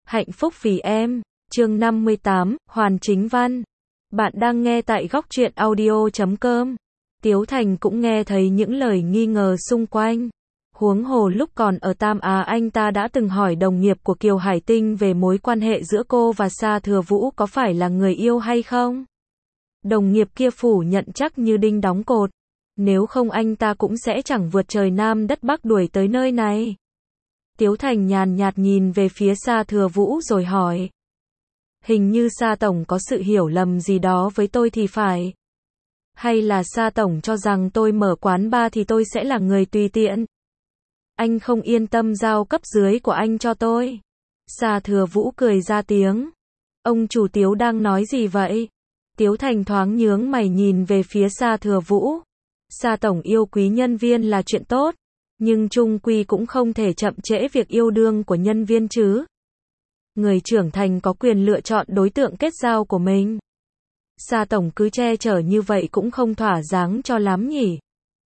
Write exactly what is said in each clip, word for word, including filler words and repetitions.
Hạnh phúc vì em, chương năm mươi tám, Hoàn Chính Văn. Bạn đang nghe tại góc truyện audio chấm com. Tiếu Thành cũng nghe thấy những lời nghi ngờ xung quanh. Huống hồ lúc còn ở Tam Á anh ta đã từng hỏi đồng nghiệp của Kiều Hải Tinh về mối quan hệ giữa cô và Sa Thừa Vũ có phải là người yêu hay không. Đồng nghiệp kia phủ nhận chắc như đinh đóng cột. Nếu không anh ta cũng sẽ chẳng vượt trời Nam đất Bắc đuổi tới nơi này. Tiếu Thành nhàn nhạt nhìn về phía Sa Thừa Vũ rồi hỏi. Hình như Sa Tổng có sự hiểu lầm gì đó với tôi thì phải. Hay là Sa Tổng cho rằng tôi mở quán bar thì tôi sẽ là người tùy tiện. Anh không yên tâm giao cấp dưới của anh cho tôi. Sa Thừa Vũ cười ra tiếng. Ông chủ Tiếu đang nói gì vậy? Tiếu Thành thoáng nhướng mày nhìn về phía Sa Thừa Vũ. Sa Tổng yêu quý nhân viên là chuyện tốt. Nhưng chung quy cũng không thể chậm trễ việc yêu đương của nhân viên chứ. Người trưởng thành có quyền lựa chọn đối tượng kết giao của mình. Sa Tổng cứ che chở như vậy cũng không thỏa dáng cho lắm nhỉ.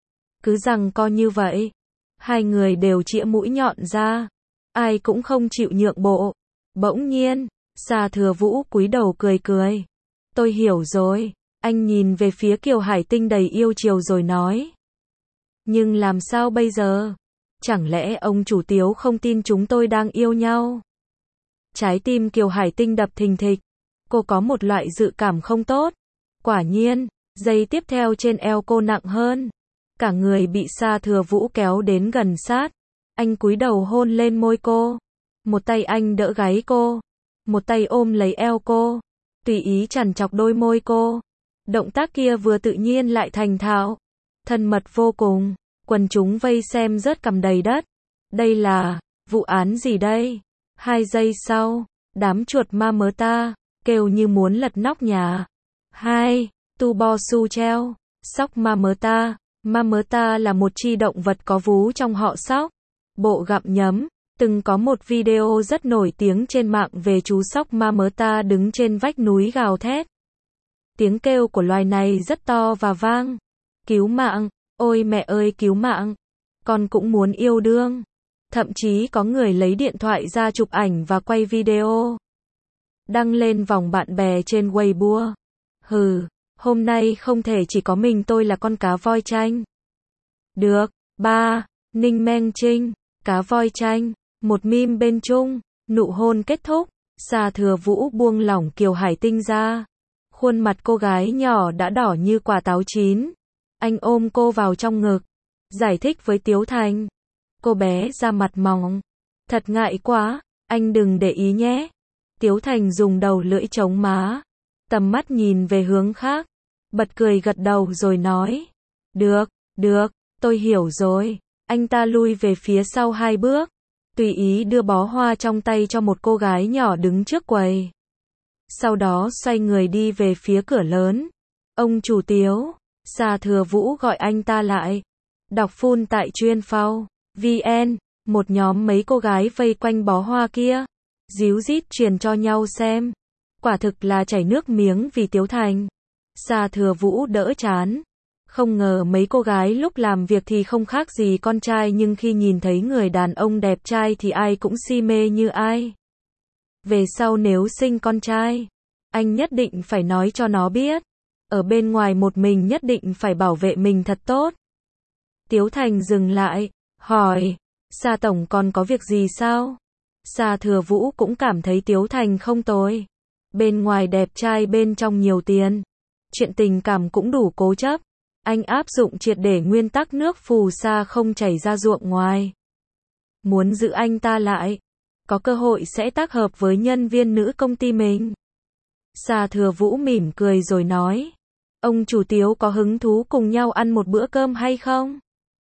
Cứ rằng co như vậy. Hai người đều chĩa mũi nhọn ra. Ai cũng không chịu nhượng bộ. Bỗng nhiên, Sa Thừa Vũ cúi đầu cười cười. Tôi hiểu rồi. Anh nhìn về phía Kiều Hải Tinh đầy yêu chiều rồi nói. Nhưng làm sao bây giờ? Chẳng lẽ ông chủ Tiếu không tin chúng tôi đang yêu nhau? Trái tim Kiều Hải Tinh đập thình thịch. Cô có một loại dự cảm không tốt. Quả nhiên, giây tiếp theo trên eo cô nặng hơn. Cả người bị Sa Thừa Vũ kéo đến gần sát. Anh cúi đầu hôn lên môi cô. Một tay anh đỡ gáy cô. Một tay ôm lấy eo cô. Tùy ý chằn chọc đôi môi cô. Động tác kia vừa tự nhiên lại thành thạo. Thân mật vô cùng. Quần chúng vây xem rớt cằm đầy đất. Đây là vụ án gì đây? Hai giây sau, đám chuột ma mớ ta kêu như muốn lật nóc nhà. Hai, tu bo su treo. Sóc ma mớ ta. Ma mớ ta là một chi động vật có vú trong họ sóc. Bộ gặm nhấm. Từng có một video rất nổi tiếng trên mạng về chú sóc ma mớ ta đứng trên vách núi gào thét. Tiếng kêu của loài này rất to và vang. Cứu mạng, ôi mẹ ơi cứu mạng. Con cũng muốn yêu đương. Thậm chí có người lấy điện thoại ra chụp ảnh và quay video. Đăng lên vòng bạn bè trên Weibo. Hừ, hôm nay không thể chỉ có mình tôi là con cá voi chanh. Được, ba, Ninh Meng Trinh, cá voi chanh, một meme bên chung, nụ hôn kết thúc, Sa Thừa Vũ buông lỏng Kiều Hải Tinh ra. Khuôn mặt cô gái nhỏ đã đỏ như quả táo chín. Anh ôm cô vào trong ngực, giải thích với Tiếu Thành. Cô bé ra mặt mỏng. Thật ngại quá, anh đừng để ý nhé. Tiếu Thành dùng đầu lưỡi chống má. Tầm mắt nhìn về hướng khác. Bật cười gật đầu rồi nói. Được, được, tôi hiểu rồi. Anh ta lui về phía sau hai bước. Tùy ý đưa bó hoa trong tay cho một cô gái nhỏ đứng trước quầy. Sau đó xoay người đi về phía cửa lớn. Ông chủ Tiếu. Sa Thừa Vũ gọi anh ta lại. Đọc full tại chuyên phao. vê en, một nhóm mấy cô gái vây quanh bó hoa kia. Díu dít truyền cho nhau xem. Quả thực là chảy nước miếng vì Tiếu Thành. Sa Thừa Vũ đỡ chán. Không ngờ mấy cô gái lúc làm việc thì không khác gì con trai nhưng khi nhìn thấy người đàn ông đẹp trai thì ai cũng si mê như ai. Về sau nếu sinh con trai, anh nhất định phải nói cho nó biết. Ở bên ngoài một mình nhất định phải bảo vệ mình thật tốt. Tiếu Thành dừng lại, hỏi, Sa Tổng còn có việc gì sao? Sa Thừa Vũ cũng cảm thấy Tiếu Thành không tồi. Bên ngoài đẹp trai bên trong nhiều tiền. Chuyện tình cảm cũng đủ cố chấp. Anh áp dụng triệt để nguyên tắc nước phù sa không chảy ra ruộng ngoài. Muốn giữ anh ta lại, có cơ hội sẽ tác hợp với nhân viên nữ công ty mình. Sa Thừa Vũ mỉm cười rồi nói. Ông chủ Tiếu có hứng thú cùng nhau ăn một bữa cơm hay không?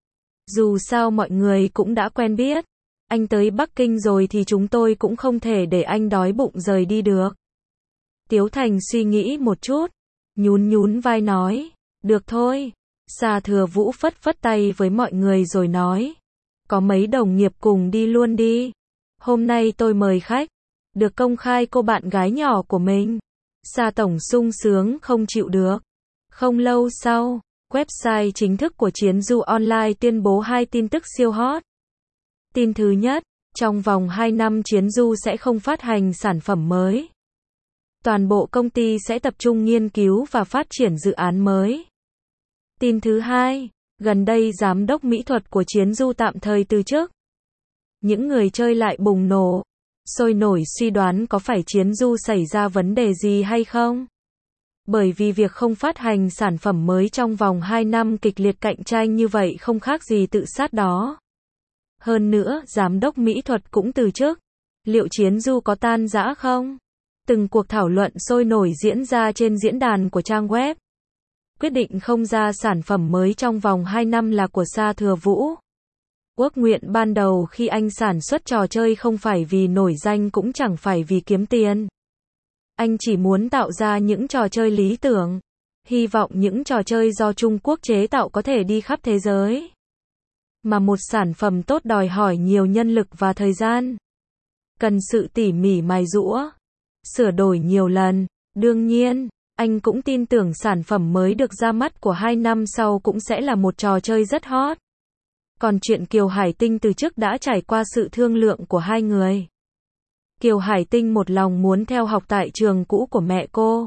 Dù sao mọi người cũng đã quen biết. Anh tới Bắc Kinh rồi thì chúng tôi cũng không thể để anh đói bụng rời đi được. Tiếu Thành suy nghĩ một chút. Nhún nhún vai nói. Được thôi. Sa Thừa Vũ phất phất tay với mọi người rồi nói. Có mấy đồng nghiệp cùng đi luôn đi. Hôm nay tôi mời khách. Được công khai cô bạn gái nhỏ của mình. Sa Tổng sung sướng không chịu được. Không lâu sau, website chính thức của Chiến Du Online tuyên bố hai tin tức siêu hot. Tin thứ nhất, Trong vòng hai năm Chiến Du sẽ không phát hành sản phẩm mới. Toàn bộ công ty sẽ tập trung nghiên cứu và phát triển dự án mới. Tin thứ hai, gần đây giám đốc mỹ thuật của Chiến Du tạm thời từ chức. Những người chơi lại bùng nổ, sôi nổi suy đoán có phải Chiến Du xảy ra vấn đề gì hay không? Bởi vì việc không phát hành sản phẩm mới trong vòng hai năm kịch liệt cạnh tranh như vậy không khác gì tự sát đó. Hơn nữa, giám đốc mỹ thuật cũng từ chức. Liệu Chiến Du có tan rã không? Từng cuộc thảo luận sôi nổi diễn ra trên diễn đàn của trang web. Quyết định không ra sản phẩm mới trong vòng hai năm là của Sa Thừa Vũ. Ước nguyện ban đầu khi anh sản xuất trò chơi không phải vì nổi danh cũng chẳng phải vì kiếm tiền. Anh chỉ muốn tạo ra những trò chơi lý tưởng. Hy vọng những trò chơi do Trung Quốc chế tạo có thể đi khắp thế giới. Mà một sản phẩm tốt đòi hỏi nhiều nhân lực và thời gian. Cần sự tỉ mỉ mài giũa, sửa đổi nhiều lần. Đương nhiên, anh cũng tin tưởng sản phẩm mới được ra mắt của hai năm sau cũng sẽ là một trò chơi rất hot. Còn chuyện Kiều Hải Tinh từ chức đã trải qua sự thương lượng của hai người. Kiều Hải Tinh một lòng muốn theo học tại trường cũ của mẹ cô.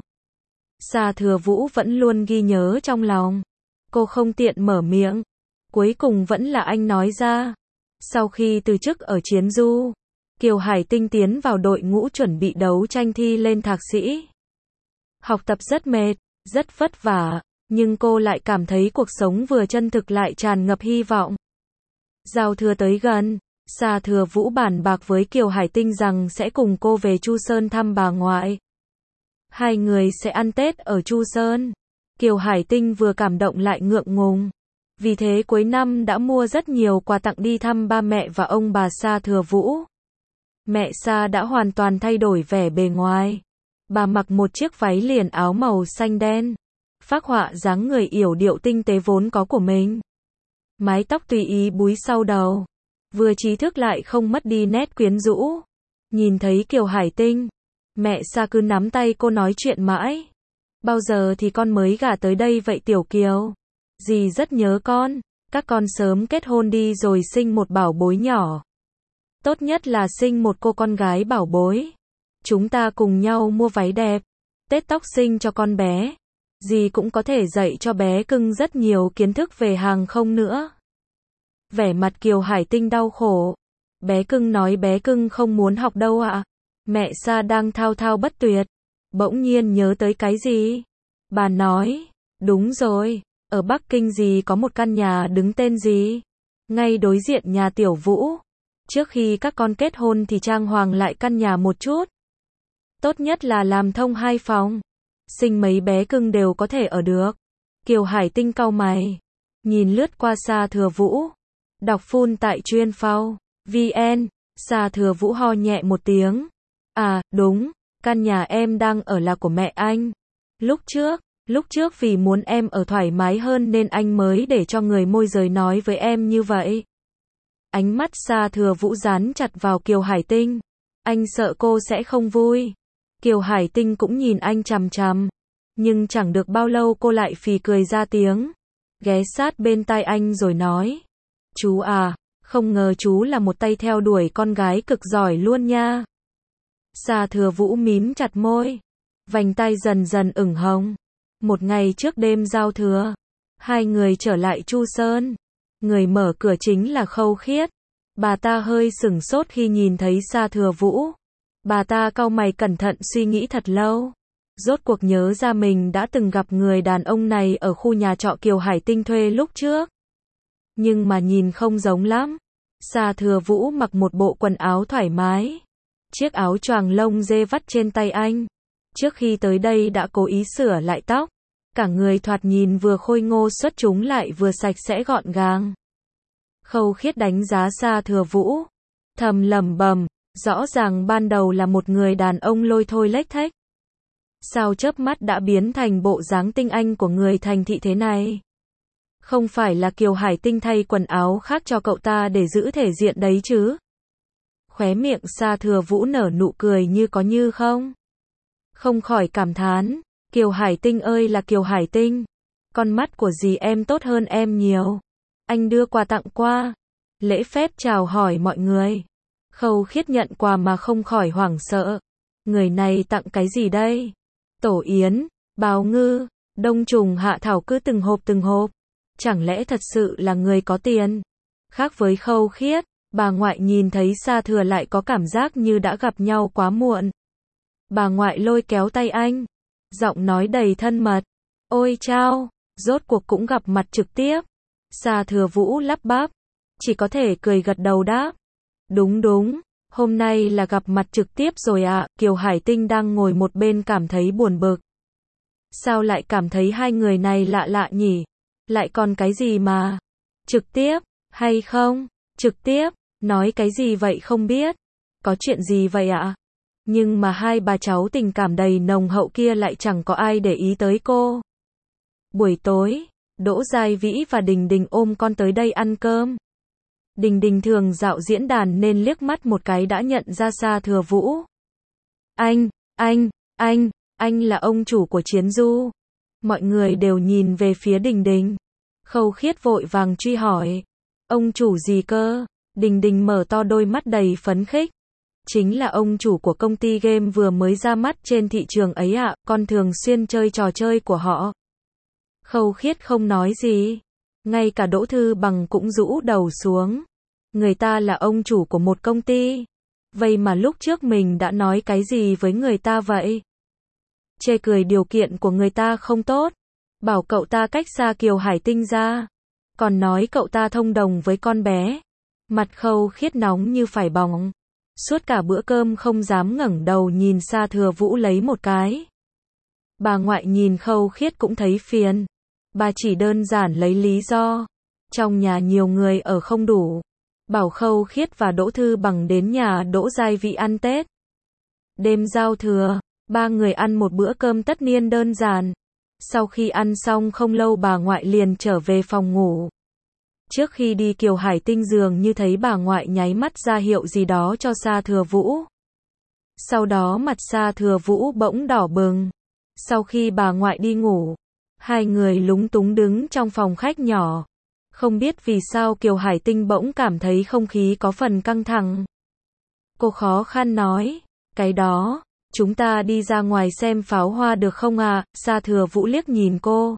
Sa Thừa Vũ vẫn luôn ghi nhớ trong lòng. Cô không tiện mở miệng. Cuối cùng vẫn là anh nói ra. Sau khi từ chức ở Chiến Du, Kiều Hải Tinh tiến vào đội ngũ chuẩn bị đấu tranh thi lên thạc sĩ. Học tập rất mệt, rất vất vả, nhưng cô lại cảm thấy cuộc sống vừa chân thực lại tràn ngập hy vọng. Giao thừa tới gần, Sa Thừa Vũ bàn bạc với Kiều Hải Tinh rằng sẽ cùng cô về Chu Sơn thăm bà ngoại. Hai người sẽ ăn Tết ở Chu Sơn. Kiều Hải Tinh vừa cảm động lại ngượng ngùng. Vì thế cuối năm đã mua rất nhiều quà tặng đi thăm ba mẹ và ông bà Sa Thừa Vũ. Mẹ Sa đã hoàn toàn thay đổi vẻ bề ngoài. Bà mặc một chiếc váy liền áo màu xanh đen, phác họa dáng người yểu điệu tinh tế vốn có của mình. Mái tóc tùy ý búi sau đầu, vừa trí thức lại không mất đi nét quyến rũ. Nhìn thấy Kiều Hải Tinh, mẹ Sa cứ nắm tay cô nói chuyện mãi. Bao giờ thì con mới gả tới đây vậy Tiểu Kiều? Dì rất nhớ con, các con sớm kết hôn đi rồi sinh một bảo bối nhỏ. Tốt nhất là sinh một cô con gái bảo bối. Chúng ta cùng nhau mua váy đẹp, Tết tóc sinh cho con bé. Dì cũng có thể dạy cho bé cưng rất nhiều kiến thức về hàng không nữa. Vẻ mặt Kiều Hải Tinh đau khổ. Bé cưng nói bé cưng không muốn học đâu ạ. Mẹ Sa đang thao thao bất tuyệt, bỗng nhiên nhớ tới cái gì. Bà nói, đúng rồi, ở Bắc Kinh dì có một căn nhà đứng tên dì, ngay đối diện nhà Tiểu Vũ. Trước khi các con kết hôn thì trang hoàng lại căn nhà một chút. Tốt nhất là làm thông hai phòng. Sinh mấy bé cưng đều có thể ở được. Kiều Hải Tinh cau mày, nhìn lướt qua Sa Thừa Vũ. Đọc full tại chuyên phao vn. Sa Thừa Vũ ho nhẹ một tiếng. À, đúng, căn nhà em đang ở là của mẹ anh. Lúc trước, lúc trước vì muốn em ở thoải mái hơn nên anh mới để cho người môi giới nói với em như vậy. Ánh mắt Sa Thừa Vũ dán chặt vào Kiều Hải Tinh. Anh sợ cô sẽ không vui. Kiều Hải Tinh cũng nhìn anh chằm chằm. Nhưng chẳng được bao lâu cô lại phì cười ra tiếng. Ghé sát bên tai anh rồi nói. Chú à, không ngờ chú là một tay theo đuổi con gái cực giỏi luôn nha. Sa Thừa Vũ mím chặt môi. Vành tai dần dần ửng hồng. Một ngày trước đêm giao thừa, hai người trở lại Chu Sơn. Người mở cửa chính là Khâu Khiết. Bà ta hơi sửng sốt khi nhìn thấy Sa Thừa Vũ. Bà ta cau mày cẩn thận suy nghĩ thật lâu. Rốt cuộc nhớ ra mình đã từng gặp người đàn ông này ở khu nhà trọ Kiều Hải Tinh thuê lúc trước. Nhưng mà nhìn không giống lắm. Sa Thừa Vũ mặc một bộ quần áo thoải mái. Chiếc áo choàng lông dê vắt trên tay anh. Trước khi tới đây đã cố ý sửa lại tóc. Cả người thoạt nhìn vừa khôi ngô xuất chúng lại vừa sạch sẽ gọn gàng. Khâu Khiết đánh giá Sa Thừa Vũ, thầm lẩm bẩm, rõ ràng ban đầu là một người đàn ông lôi thôi lếch thếch. Sao chớp mắt đã biến thành bộ dáng tinh anh của người thành thị thế này? Không phải là Kiều Hải Tinh thay quần áo khác cho cậu ta để giữ thể diện đấy chứ? Khóe miệng Sa Thừa Vũ nở nụ cười như có như không. Không khỏi cảm thán, Kiều Hải Tinh ơi là Kiều Hải Tinh, con mắt của dì em tốt hơn em nhiều. Anh đưa quà tặng qua, lễ phép chào hỏi mọi người. Khâu Khiết nhận quà mà không khỏi hoảng sợ. Người này tặng cái gì đây? Tổ yến, bào ngư, đông trùng hạ thảo cứ từng hộp từng hộp. Chẳng lẽ thật sự là người có tiền? Khác với Khâu Khiết, bà ngoại nhìn thấy Sa Thừa lại có cảm giác như đã gặp nhau quá muộn. Bà ngoại lôi kéo tay anh, giọng nói đầy thân mật. Ôi chao, rốt cuộc cũng gặp mặt trực tiếp. Sa Thừa Vũ lắp bắp, chỉ có thể cười gật đầu đáp. Đúng đúng, hôm nay là gặp mặt trực tiếp rồi ạ. Kiều Hải Tinh đang ngồi một bên cảm thấy buồn bực. Sao lại cảm thấy hai người này lạ lạ nhỉ? Lại còn cái gì mà? Trực tiếp, hay không? Trực tiếp, nói cái gì vậy không biết? Có chuyện gì vậy ạ? Nhưng mà hai bà cháu tình cảm đầy nồng hậu kia lại chẳng có ai để ý tới cô. Buổi tối, Đỗ Giai Vĩ và Đình Đình ôm con tới đây ăn cơm. Đình Đình thường dạo diễn đàn nên liếc mắt một cái đã nhận ra Sa Thừa Vũ. Anh, anh, anh, anh là ông chủ của Chiến Du. Mọi người đều nhìn về phía Đình Đình. Khâu Khiết vội vàng truy hỏi. Ông chủ gì cơ? Đình Đình mở to đôi mắt đầy phấn khích. Chính là ông chủ của công ty game vừa mới ra mắt trên thị trường ấy ạ, con thường xuyên chơi trò chơi của họ. Khâu Khiết không nói gì. Ngay cả Đỗ Thư Bằng cũng rũ đầu xuống. Người ta là ông chủ của một công ty. Vậy mà lúc trước mình đã nói cái gì với người ta vậy? Chê cười điều kiện của người ta không tốt. Bảo cậu ta cách xa Kiều Hải Tinh ra. Còn nói cậu ta thông đồng với con bé. Mặt Khâu Khiết nóng như phải bỏng. Suốt cả bữa cơm không dám ngẩng đầu nhìn Sa Thừa Vũ lấy một cái. Bà ngoại nhìn Khâu Khiết cũng thấy phiền. Bà chỉ đơn giản lấy lý do. Trong nhà nhiều người ở không đủ. Bảo Khâu Khiết và Đỗ Thư Bằng đến nhà Đỗ Giai Vĩ ăn Tết. Đêm giao thừa, ba người ăn một bữa cơm tất niên đơn giản. Sau khi ăn xong không lâu bà ngoại liền trở về phòng ngủ. Trước khi đi Kiều Hải Tinh dường như thấy bà ngoại nháy mắt ra hiệu gì đó cho Sa Thừa Vũ. Sau đó mặt Sa Thừa Vũ bỗng đỏ bừng. Sau khi bà ngoại đi ngủ, hai người lúng túng đứng trong phòng khách nhỏ. Không biết vì sao Kiều Hải Tinh bỗng cảm thấy không khí có phần căng thẳng. Cô khó khăn nói, cái đó, chúng ta đi ra ngoài xem pháo hoa được không ạ? À? Sa Thừa Vũ liếc nhìn cô.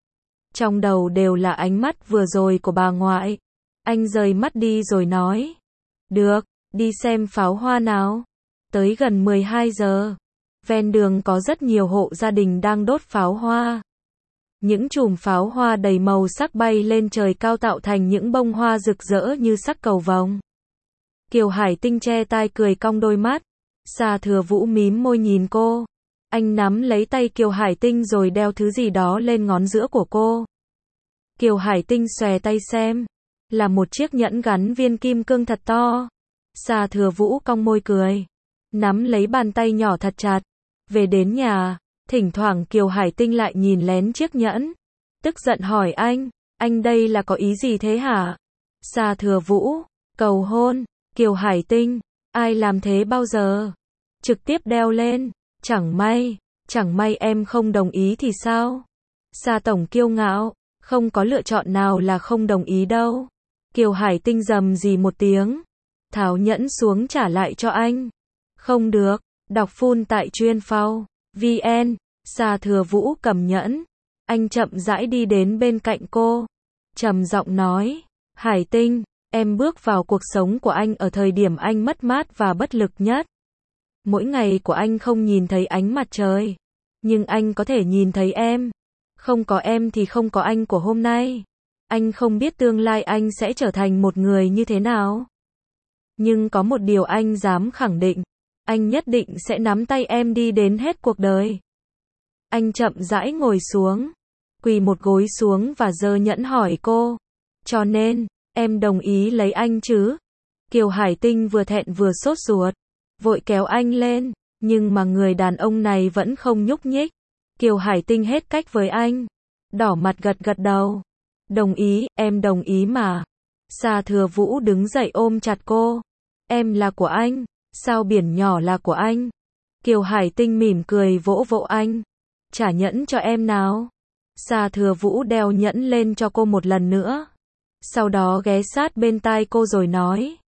Trong đầu đều là ánh mắt vừa rồi của bà ngoại. Anh rời mắt đi rồi nói. Được, đi xem pháo hoa nào. Tới gần mười hai giờ. Ven đường có rất nhiều hộ gia đình đang đốt pháo hoa. Những chùm pháo hoa đầy màu sắc bay lên trời cao tạo thành những bông hoa rực rỡ như sắc cầu vồng. Kiều Hải Tinh che tai cười cong đôi mắt. Sa Thừa Vũ mím môi nhìn cô. Anh nắm lấy tay Kiều Hải Tinh rồi đeo thứ gì đó lên ngón giữa của cô. Kiều Hải Tinh xòe tay xem. Là một chiếc nhẫn gắn viên kim cương thật to. Sa Thừa Vũ cong môi cười. Nắm lấy bàn tay nhỏ thật chặt. Về đến nhà, thỉnh thoảng Kiều Hải Tinh lại nhìn lén chiếc nhẫn. Tức giận hỏi anh, anh đây là có ý gì thế hả? Sa Thừa Vũ, cầu hôn. Kiều Hải Tinh, ai làm thế bao giờ? Trực tiếp đeo lên. Chẳng may, chẳng may em không đồng ý thì sao? Sa Tổng kiêu ngạo, không có lựa chọn nào là không đồng ý đâu. Kiều Hải Tinh rầm rì một tiếng. Tháo nhẫn xuống trả lại cho anh. Không được, đọc full tại chuyên phao. vn. Sa Thừa Vũ cầm nhẫn. Anh chậm rãi đi đến bên cạnh cô. Trầm giọng nói. Hải Tinh, em bước vào cuộc sống của anh ở thời điểm anh mất mát và bất lực nhất. Mỗi ngày của anh không nhìn thấy ánh mặt trời. Nhưng anh có thể nhìn thấy em. Không có em thì không có anh của hôm nay. Anh không biết tương lai anh sẽ trở thành một người như thế nào. Nhưng có một điều anh dám khẳng định. Anh nhất định sẽ nắm tay em đi đến hết cuộc đời. Anh chậm rãi ngồi xuống. Quỳ một gối xuống và giơ nhẫn hỏi cô. Cho nên, em đồng ý lấy anh chứ? Kiều Hải Tinh vừa thẹn vừa sốt ruột. Vội kéo anh lên. Nhưng mà người đàn ông này vẫn không nhúc nhích. Kiều Hải Tinh hết cách với anh. Đỏ mặt gật gật đầu. Đồng ý, em đồng ý mà. Sa Thừa Vũ đứng dậy ôm chặt cô. Em là của anh. Sao biển nhỏ là của anh? Kiều Hải Tinh mỉm cười vỗ vỗ anh. Trả nhẫn cho em nào. Sa Thừa Vũ đeo nhẫn lên cho cô một lần nữa. Sau đó ghé sát bên tai cô rồi nói.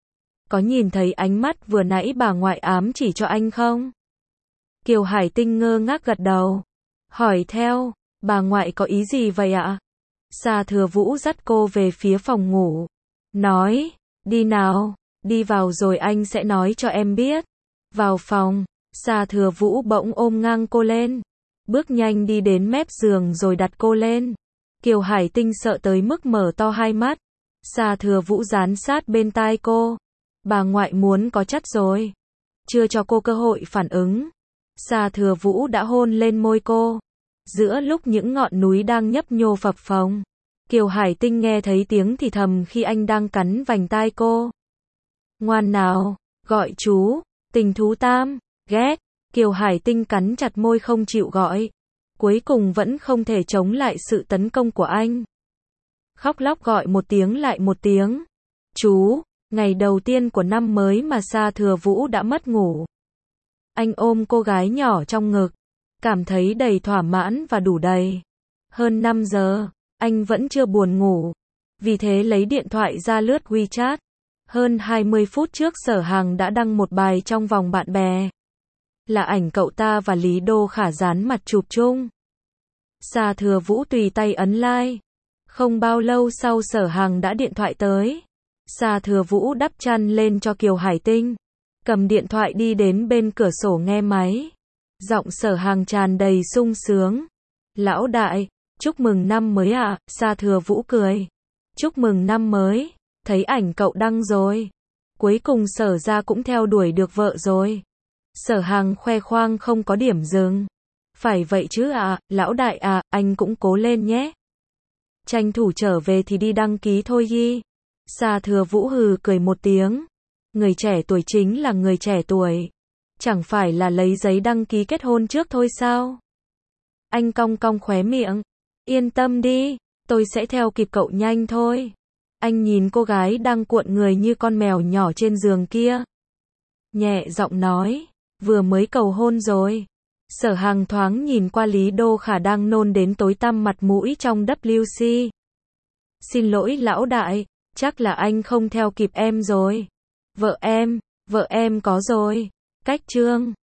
có nhìn thấy ánh mắt vừa nãy bà ngoại ám chỉ cho anh không? Kiều Hải Tinh ngơ ngác gật đầu. Hỏi theo, bà ngoại có ý gì vậy ạ? Sa Thừa Vũ dắt cô về phía phòng ngủ. Nói, đi nào, đi vào rồi anh sẽ nói cho em biết. Vào phòng, Sa Thừa Vũ bỗng ôm ngang cô lên. Bước nhanh đi đến mép giường rồi đặt cô lên. Kiều Hải Tinh sợ tới mức mở to hai mắt. Sa Thừa Vũ dán sát bên tai cô. Bà ngoại muốn có chắc rồi. Chưa cho cô cơ hội phản ứng. Sa Thừa Vũ đã hôn lên môi cô. Giữa lúc những ngọn núi đang nhấp nhô phập phồng, Kiều Hải Tinh nghe thấy tiếng thì thầm khi anh đang cắn vành tai cô. Ngoan nào, gọi chú, tình thú tam, ghét. Kiều Hải Tinh cắn chặt môi không chịu gọi. Cuối cùng vẫn không thể chống lại sự tấn công của anh. Khóc lóc gọi một tiếng lại một tiếng. Chú, ngày đầu tiên của năm mới mà Sa Thừa Vũ đã mất ngủ. Anh ôm cô gái nhỏ trong ngực, cảm thấy đầy thỏa mãn và đủ đầy. Hơn năm giờ, anh vẫn chưa buồn ngủ. Vì thế lấy điện thoại ra lướt WeChat. Hơn hai mươi phút trước Sở Hằng đã đăng một bài trong vòng bạn bè. Là ảnh cậu ta và Lý Đô Khả dán mặt chụp chung. Sa Thừa Vũ tùy tay ấn like. Không bao lâu sau Sở Hằng đã điện thoại tới. Sa Thừa Vũ đắp chăn lên cho Kiều Hải Tinh. Cầm điện thoại đi đến bên cửa sổ nghe máy. Giọng Sở Hằng tràn đầy sung sướng. Lão đại, chúc mừng năm mới ạ. À? Sa Thừa Vũ cười. Chúc mừng năm mới, thấy ảnh cậu đăng rồi. Cuối cùng Sở ra cũng theo đuổi được vợ rồi. Sở Hằng khoe khoang không có điểm dừng. Phải vậy chứ ạ, à, lão đại à, anh cũng cố lên nhé. Tranh thủ trở về thì đi đăng ký thôi ghi. Sa Thừa Vũ hừ cười một tiếng. Người trẻ tuổi chính là người trẻ tuổi. Chẳng phải là lấy giấy đăng ký kết hôn trước thôi sao? Anh cong cong khóe miệng. Yên tâm đi, tôi sẽ theo kịp cậu nhanh thôi. Anh nhìn cô gái đang cuộn người như con mèo nhỏ trên giường kia. Nhẹ giọng nói, vừa mới cầu hôn rồi. Sở Hằng thoáng nhìn qua Lý Đô Khả đang nôn đến tối tăm mặt mũi trong W C. Xin lỗi lão đại, chắc là anh không theo kịp em rồi. Vợ em, vợ em có rồi. Cách chương